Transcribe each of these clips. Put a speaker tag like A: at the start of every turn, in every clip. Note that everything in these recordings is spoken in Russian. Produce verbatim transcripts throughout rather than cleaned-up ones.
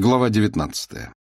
A: Глава девятнадцатая.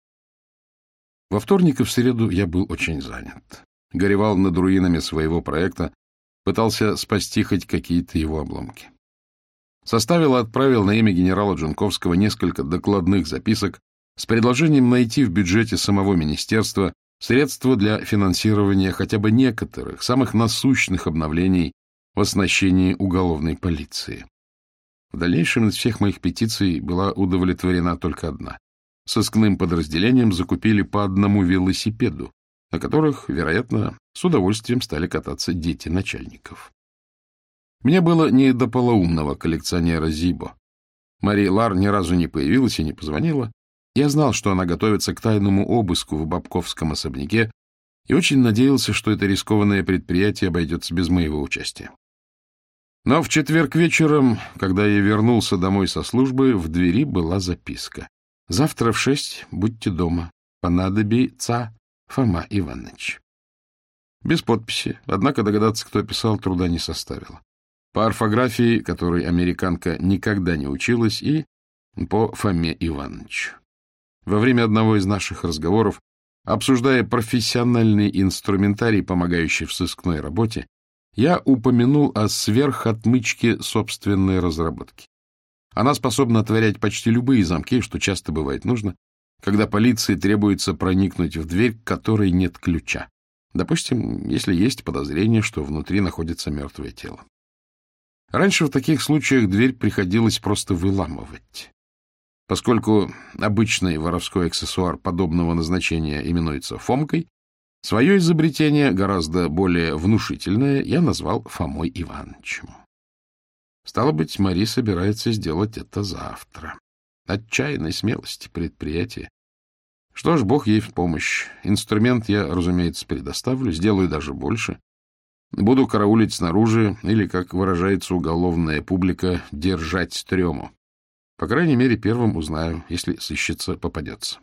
A: Во вторник и в среду я был очень занят. Горевал над руинами своего проекта, пытался спасти хоть какие-то его обломки. Составил и отправил на имя генерала Джунковского несколько докладных записок с предложением найти в бюджете самого министерства средства для финансирования хотя бы некоторых, самых насущных обновлений в оснащении уголовной полиции. В дальнейшем из всех моих петиций была удовлетворена только одна. Сыскным подразделением закупили по одному велосипеду, на которых, вероятно, с удовольствием стали кататься дети начальников. Мне было не до полоумного коллекционера Зибо. Мари Лар ни разу не появилась и не позвонила. Я знал, что она готовится к тайному обыску в Бобковском особняке, и очень надеялся, что это рискованное предприятие обойдется без моего участия. Но в четверг вечером, когда я вернулся домой со службы, в двери была записка. «Завтра в шесть будьте дома. Понадобится Фома Иванович». Без подписи, однако догадаться, кто писал, труда не составило. По орфографии, которой американка никогда не училась, и по Фоме Ивановичу. Во время одного из наших разговоров, обсуждая профессиональный инструментарий, помогающий в сыскной работе, я упомянул о сверхотмычке собственной разработки. Она способна отворять почти любые замки, что часто бывает нужно, когда полиции требуется проникнуть в дверь, к которой нет ключа. Допустим, если есть подозрение, что внутри находится мертвое тело. Раньше в таких случаях дверь приходилось просто выламывать. Поскольку обычный воровской аксессуар подобного назначения именуется Фомкой, свое изобретение, гораздо более внушительное, я назвал Фомой Ивановичем. Стало быть, Мари собирается сделать это завтра. Отчаянной смелости предприятия. Что ж, Бог ей в помощь. Инструмент я, разумеется, предоставлю, сделаю даже больше. Буду караулить снаружи или, как выражается уголовная публика, держать трему. По крайней мере, первым узнаю, если сыщется попадется.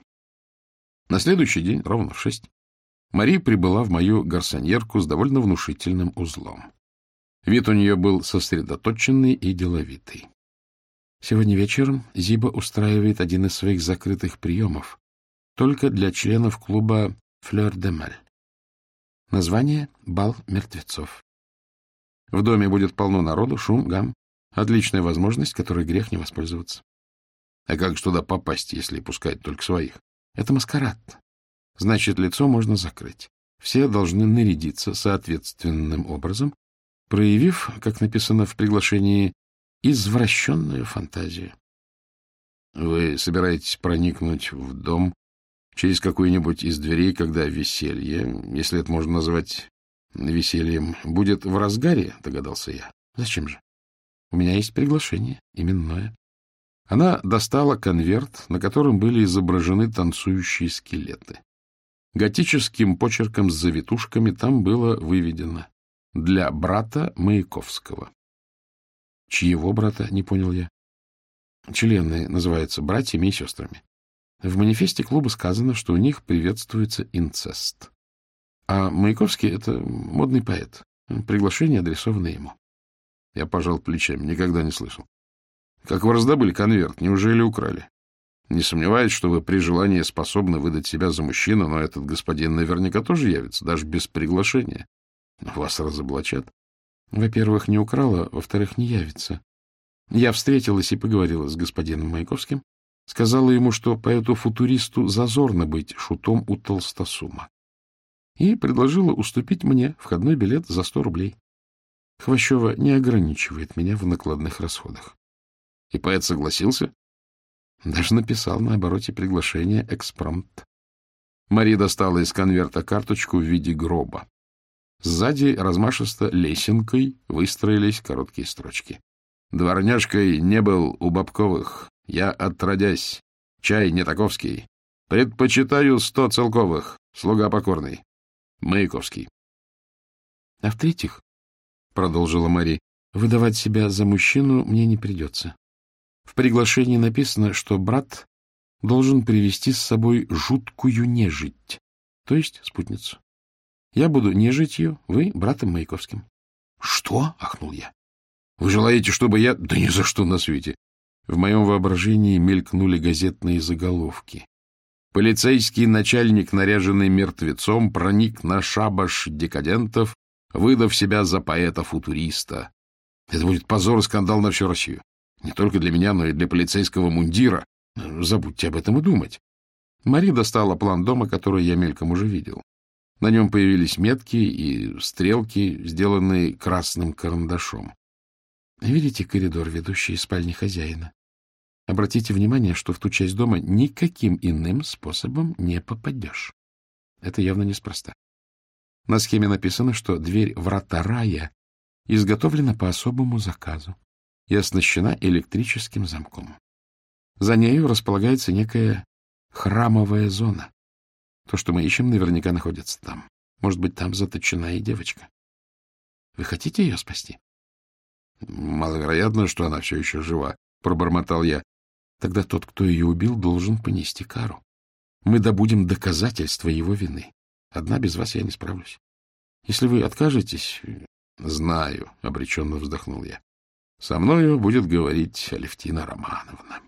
A: На следующий день, ровно в шесть, Мари прибыла в мою гарсоньерку с довольно внушительным узлом. Вид у нее был сосредоточенный и деловитый. Сегодня вечером Зиба устраивает один из своих закрытых приемов только для членов клуба «Флёр де Маль». Название — «Бал мертвецов». В доме будет полно народу, шум, гам. Отличная возможность, которой грех не воспользоваться. А как же туда попасть, если пускать только своих? Это маскарад. Значит, лицо можно закрыть. Все должны нарядиться соответственным образом, проявив, как написано в приглашении, извращенную фантазию. Вы собираетесь проникнуть в дом через какую-нибудь из дверей, когда веселье, если это можно назвать весельем, будет в разгаре, догадался я. Зачем же? У меня есть приглашение, именное. Она достала конверт, на котором были изображены танцующие скелеты. Готическим почерком с завитушками там было выведено: «Для брата Маяковского». Чьего брата, не понял я. Члены называются братьями и сестрами. В манифесте клуба сказано, что у них приветствуется инцест. А Маяковский — это модный поэт. Приглашение адресовано ему. Я пожал плечами, никогда не слышал. Как вы раздобыли конверт? Неужели украли? Не сомневаюсь, что вы при желании способны выдать себя за мужчину, но этот господин наверняка тоже явится, даже без приглашения. Вас разоблачат. Во-первых, не украла, во-вторых, не явится. Я встретилась и поговорила с господином Маяковским, сказала ему, что поэту-футуристу зазорно быть шутом у толстосума, и предложила уступить мне входной билет за сто рублей. Хвощева не ограничивает меня в накладных расходах. И поэт согласился? Даже написал на обороте приглашения экспромт. Мари достала из конверта карточку в виде гроба. Сзади размашисто лесенкой выстроились короткие строчки. «Дворняжкой не был у Бобковых. Я отродясь. Чай не таковский. Предпочитаю сто целковых. Слуга покорный. Маяковский». А в-третьих, — продолжила Мари, — выдавать себя за мужчину мне не придется. В приглашении написано, что брат должен привести с собой жуткую нежить, то есть спутницу. Я буду нежитью, вы — братом Маяковским. — Что? — ахнул я. — Вы желаете, чтобы я... — Да ни за что на свете. В моем воображении мелькнули газетные заголовки. Полицейский начальник, наряженный мертвецом, проник на шабаш декадентов, выдав себя за поэта-футуриста. Это будет позор и скандал на всю Россию. Не только для меня, но и для полицейского мундира. Забудьте об этом и думать. Мари достала план дома, который я мельком уже видел. На нем появились метки и стрелки, сделанные красным карандашом. Видите коридор, ведущий из спальни хозяина? Обратите внимание, что в ту часть дома никаким иным способом не попадешь. Это явно неспроста. На схеме написано, что дверь врата рая изготовлена по особому заказу и оснащена электрическим замком. За нею располагается некая храмовая зона. То, что мы ищем, наверняка находится там. Может быть, там заточена и девочка. Вы хотите ее спасти? Маловероятно, что она все еще жива, — пробормотал я. Тогда тот, кто ее убил, должен понести кару. Мы добудем доказательства его вины. Одна без вас я не справлюсь. Если вы откажетесь... — Знаю, — обреченно вздохнул я. Со мною будет говорить Алевтина Романовна.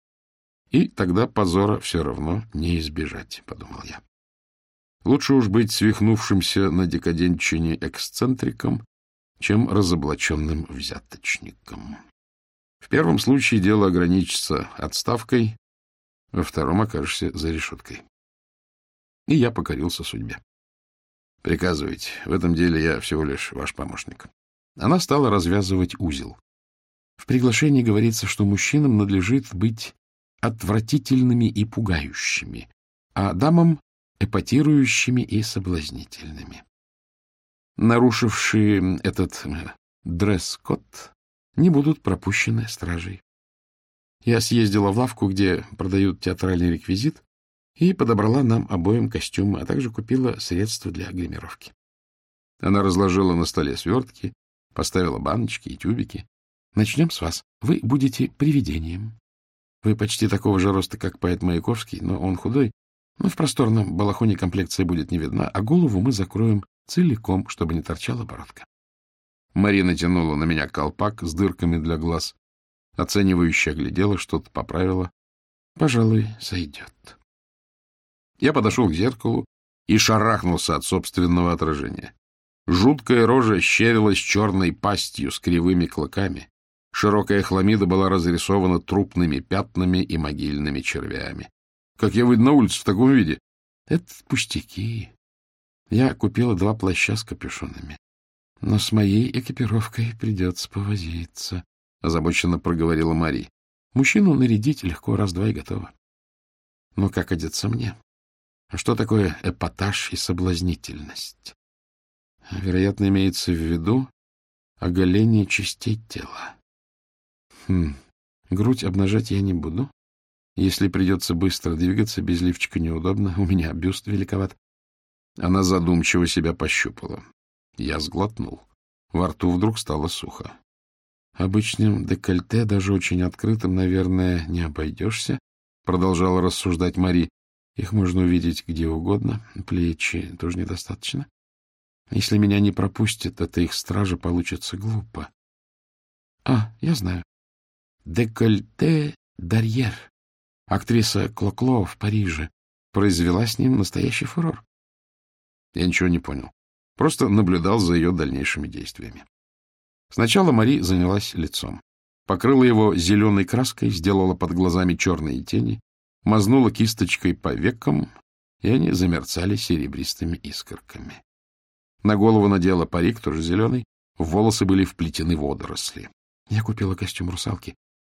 A: И тогда позора все равно не избежать, — подумал я. Лучше уж быть свихнувшимся на декадентщине эксцентриком, чем разоблаченным взяточником. В первом случае дело ограничится отставкой, во втором окажешься за решеткой. И я покорился судьбе. Приказывайте, в этом деле я всего лишь ваш помощник. Она стала развязывать узел. В приглашении говорится, что мужчинам надлежит быть отвратительными и пугающими, а дамам — эпатирующими и соблазнительными. Нарушившие этот дресс-код не будут пропущены стражей. Я съездила в лавку, где продают театральный реквизит, и подобрала нам обоим костюмы, а также купила средства для гримировки. Она разложила на столе свертки, поставила баночки и тюбики. Начнем с вас. Вы будете привидением. Вы почти такого же роста, как поэт Маяковский, но он худой. Но в просторном балахоне комплекция будет не видна, а голову мы закроем целиком, чтобы не торчала бородка. Мария натянула на меня колпак с дырками для глаз. Оценивающе оглядела, что-то поправила. Пожалуй, сойдет. Я подошел к зеркалу и шарахнулся от собственного отражения. Жуткая рожа щерилась черной пастью с кривыми клыками. Широкая хламида была разрисована трупными пятнами и могильными червями. Как я выйду на улицу в таком виде? Это пустяки. Я купила два плаща с капюшонами. Но с моей экипировкой придется повозиться, — озабоченно проговорила Мари. Мужчину нарядить легко, раз-два и готово. Но как одеться мне? А что такое эпатаж и соблазнительность? Вероятно, имеется в виду оголение частей тела. Хм, грудь обнажать я не буду. Если придется быстро двигаться, без лифчика неудобно, у меня бюст великоват. Она задумчиво себя пощупала. Я сглотнул. Во рту вдруг стало сухо. Обычным декольте, даже очень открытым, наверное, не обойдешься, продолжала рассуждать Мари. Их можно увидеть где угодно, плечи тоже недостаточно. Если меня не пропустят, это их стража получится глупо. А, я знаю. Декольте Дарьер, актриса Клокло в Париже, произвела с ним настоящий фурор. Я ничего не понял. Просто наблюдал за ее дальнейшими действиями. Сначала Мари занялась лицом. Покрыла его зеленой краской, сделала под глазами черные тени, мазнула кисточкой по векам, и они замерцали серебристыми искорками. На голову надела парик, тоже зеленый, в волосы были вплетены водоросли. Я купила костюм русалки,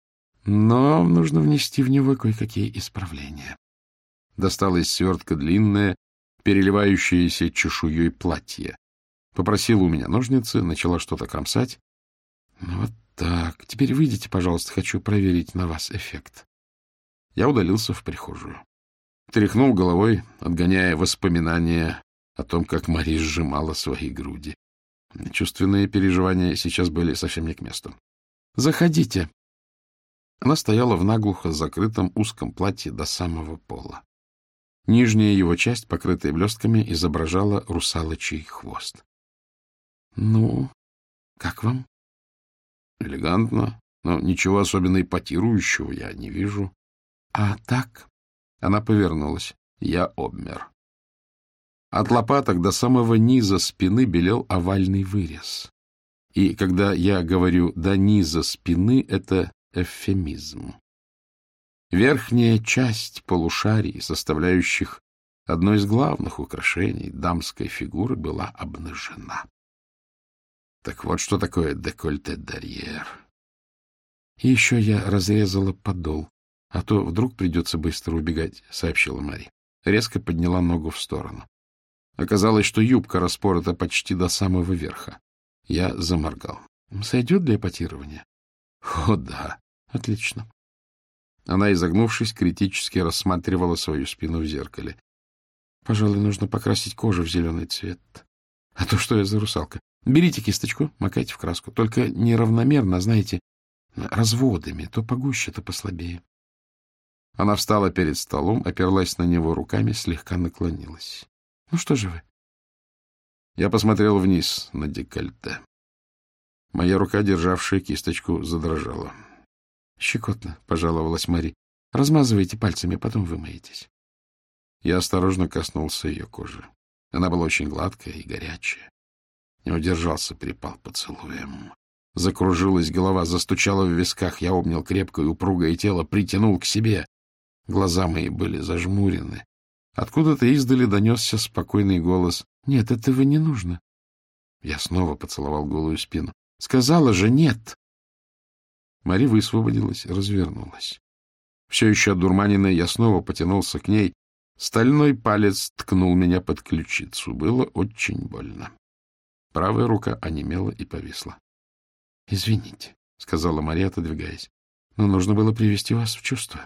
A: но нужно внести в него кое-какие исправления. Достала из свертка длинное, переливающееся чешуей платье. Попросила у меня ножницы, начала что-то кромсать. Вот так. Теперь выйдите, пожалуйста, хочу проверить на вас эффект. Я удалился в прихожую. Тряхнул головой, отгоняя воспоминания о том, как Мари сжимала свои груди. Чувственные переживания сейчас были совсем не к месту. «Заходите». Она стояла в наглухо закрытом узком платье до самого пола. Нижняя его часть, покрытая блестками, изображала русалочий хвост. — Ну, как вам? — Элегантно, Но ничего особенно эпатирующего я не вижу. — А так? Она повернулась. Я обмер. От лопаток до самого низа спины белел овальный вырез. И когда я говорю «до низа спины», это эвфемизм. Верхняя часть полушарий, составляющих одно из главных украшений дамской фигуры, была обнажена. Так вот, что такое декольте д'арьер. И еще я разрезала подол, а то вдруг придется быстро убегать, — сообщила Мари. Резко подняла ногу в сторону. Оказалось, что юбка распорота почти до самого верха. Я заморгал. — Сойдет для эпатирования? — О, да. Отлично. Она, изогнувшись, критически рассматривала свою спину в зеркале. — Пожалуй, нужно покрасить кожу в зеленый цвет. А то что я за русалка? Берите кисточку, макайте в краску. Только неравномерно, знаете, разводами. То погуще, то послабее. Она встала перед столом, оперлась на него руками, слегка наклонилась. — Ну что же вы? Я посмотрел вниз на декольте. Моя рука, державшая кисточку, задрожала. — Щекотно, — пожаловалась Мари. — Размазывайте пальцами, потом вымоетесь. Я осторожно коснулся ее кожи. Она была очень гладкая и горячая. Не удержался, припал поцелуем. Закружилась голова, застучала в висках. Я обнял крепкое упругое тело, притянул к себе. Глаза мои были зажмурены. Откуда-то издали донесся спокойный голос. — Нет, этого не нужно. Я снова поцеловал голую спину. — Сказала же нет! Мари высвободилась, развернулась. Все еще одурманенный, я снова потянулся к ней. Стальной палец ткнул меня под ключицу. Было очень больно. Правая рука онемела и повисла. — Извините, — сказала Мария, отодвигаясь, — но нужно было привести вас в чувство.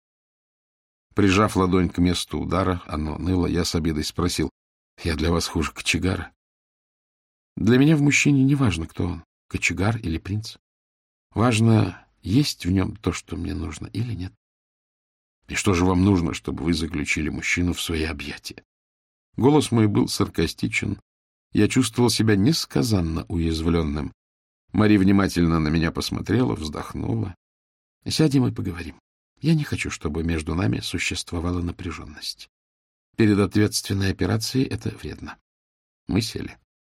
A: Прижав ладонь к месту удара, оно ныло, я с обидой спросил: — Я для вас хуже кочегара? Для меня в мужчине не важно, кто он, кочегар или принц. Важно, есть в нем то, что мне нужно, или нет. И что же вам нужно, чтобы вы заключили мужчину в свои объятия? Голос мой был саркастичен. Я чувствовал себя несказанно уязвленным. Мари внимательно на меня посмотрела, вздохнула. — Сядем и поговорим. Я не хочу, чтобы между нами существовала напряженность. Перед ответственной операцией это вредно. Мы сели.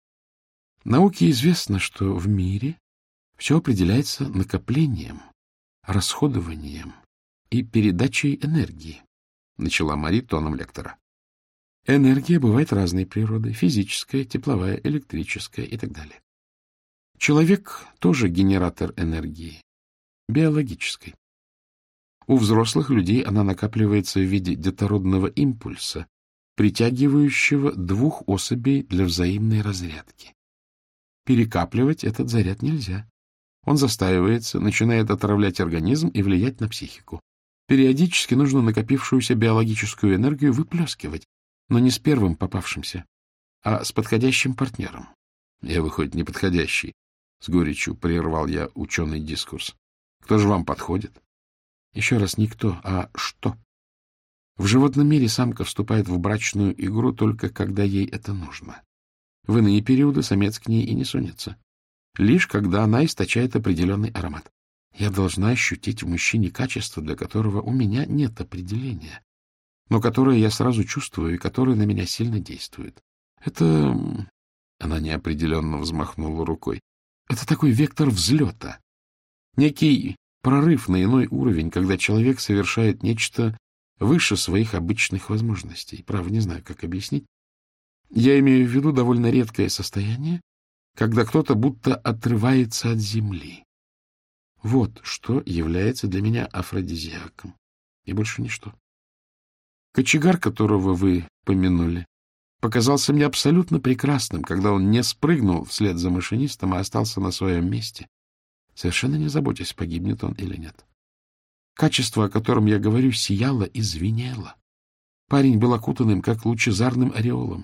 A: Науке известно, что в мире все определяется накоплением, расходованием и передачей энергии, — начала Мари тоном лектора. Энергия бывает разной природы — физическая, тепловая, электрическая и так далее. Человек тоже генератор энергии, биологической. У взрослых людей она накапливается в виде детородного импульса, притягивающего двух особей для взаимной разрядки. Перекапливать этот заряд нельзя. Он застаивается, начинает отравлять организм и влиять на психику. Периодически нужно накопившуюся биологическую энергию выплескивать, но не с первым попавшимся, а с подходящим партнером. Я, выходит, неподходящий. С горечью прервал я ученый дискурс. Кто же вам подходит? Еще раз, не кто, а что. В животном мире самка вступает в брачную игру только когда ей это нужно. В иные периоды самец к ней и не сунется. Лишь когда она источает определенный аромат. Я должна ощутить в мужчине качество, для которого у меня нет определения, но которое я сразу чувствую и которое на меня сильно действует. Это... Она неопределенно взмахнула рукой. Это такой вектор взлета. Некий прорыв на иной уровень, когда человек совершает нечто выше своих обычных возможностей. Право, не знаю, как объяснить. Я имею в виду довольно редкое состояние, когда кто-то будто отрывается от земли. Вот что является для меня афродизиаком. И больше ничто. Кочегар, которого вы помянули, показался мне абсолютно прекрасным, когда он не спрыгнул вслед за машинистом, а остался на своем месте, совершенно не заботясь, погибнет он или нет. Качество, о котором я говорю, сияло и звенело. Парень был окутан им, как лучезарным ореолом.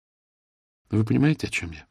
A: Вы понимаете, о чем я?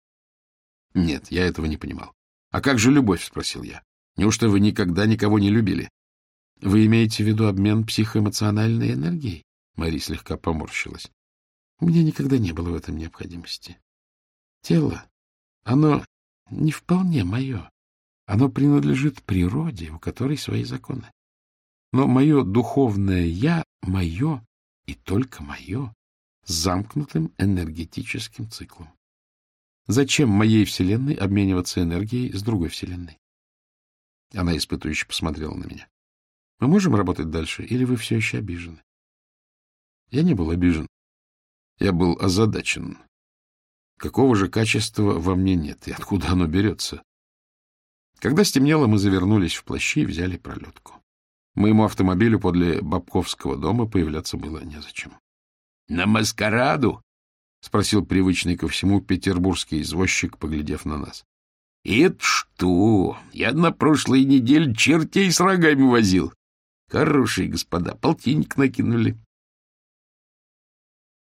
A: Нет, я этого не понимал. А как же любовь, спросил я. Неужто вы никогда никого не любили? Вы имеете в виду обмен психоэмоциональной энергией? Мари слегка поморщилась. У меня никогда не было в этом необходимости. Тело, оно не вполне мое. Оно принадлежит природе, у которой свои законы. Но мое духовное «я» — мое и только мое, с замкнутым энергетическим циклом. Зачем моей Вселенной обмениваться энергией с другой Вселенной? Она испытующе посмотрела на меня. Мы можем работать дальше, или вы все еще обижены? Я не был обижен. Я был озадачен. Какого же качества во мне нет, и откуда оно берется? Когда стемнело, мы завернулись в плащи и взяли пролетку. Моему автомобилю подле Бабковского дома появляться было незачем. — На маскараду? — спросил привычный ко всему петербургский извозчик, поглядев на нас. — Это что? Я на прошлой неделе чертей с рогами возил. Хорошие господа, полтинник накинули.